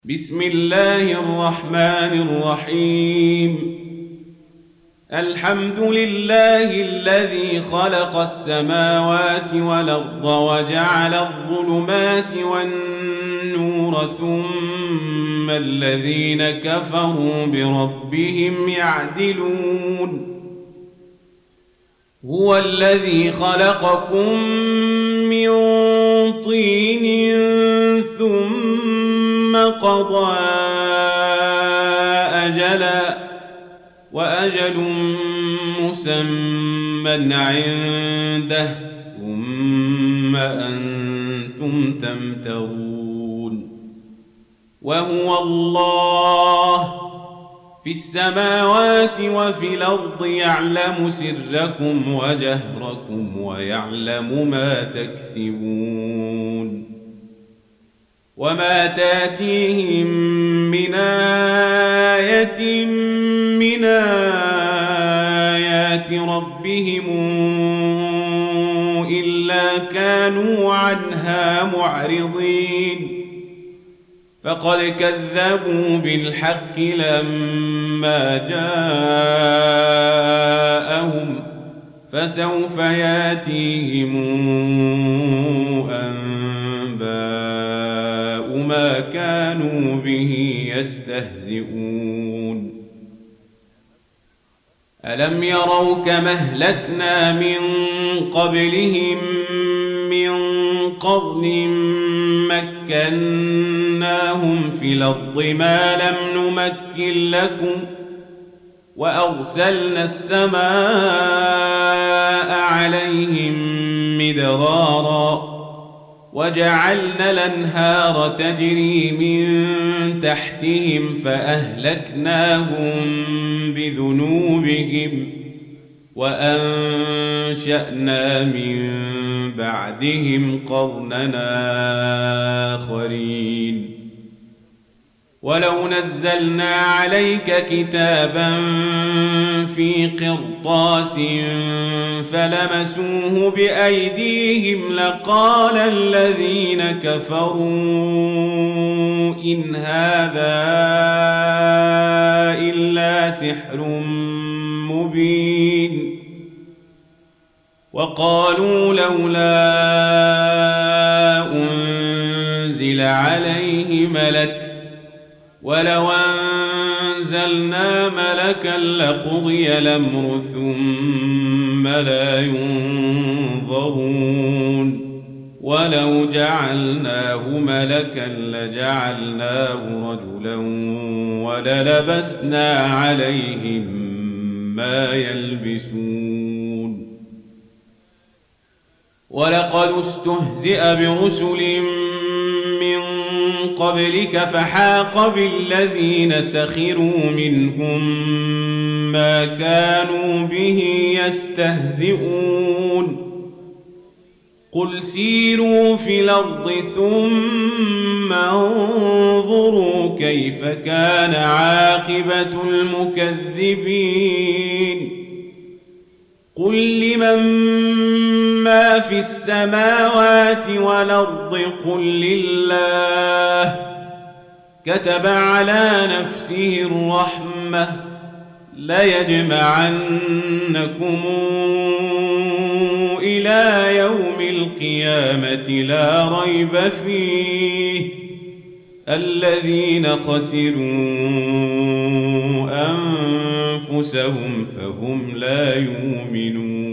بسم الله الرحمن الرحيم. الحمد لله الذي خلق السماوات والأرض وجعل الظلمات والنور ثم الذين كفروا بربهم يعدلون. هو الذي خلقكم من طين ثم قضى أجلا وأجل مسمى عنده ثم أنتم تمترون. وهو الله في السماوات وفي الأرض يعلم سركم وجهركم ويعلم ما تكسبون. وما تاتيهم من آية من آيات ربهم إلا كانوا عنها معرضين. فقد كذبوا بالحق لما جاءهم فسوف ياتيهم أنباء ما كانوا به يستهزئون. ألم يروا كما أهلكنا من قبلهم من قرن مكناهم في الأرض ما لم نمكن لكم وأرسلنا السماء عليهم مدرارا وجعلنا الأنهار تجري من تحتهم فأهلكناهم بذنوبهم وأنشأنا من بعدهم قرننا آخرين. ولو نزلنا عليك كتابا في قرطاس فلمسوه بأيديهم لقال الذين كفروا إن هذا إلا سحر مبين. وقالوا لولا أنزل عليه ملك ولو أنزلنا ملكا لقضي الأمر ثم لا ينظرون. ولو جعلناه ملكا لجعلناه رجلا وللبسنا عليهم ما يلبسون. ولقد استهزئ برسل من قبلك فحاق بالذين سخروا منهم ما كانوا به يستهزئون. قل سيروا في الأرض ثم انظروا كيف كان عاقبة المكذبين. قل لمن ما في السماوات والأرض قل لله كتب على نفسه الرحمة ليجمعنكم إلى يوم القيامة لا ريب فيه الذين خسروا أنفسهم فهم لا يؤمنون.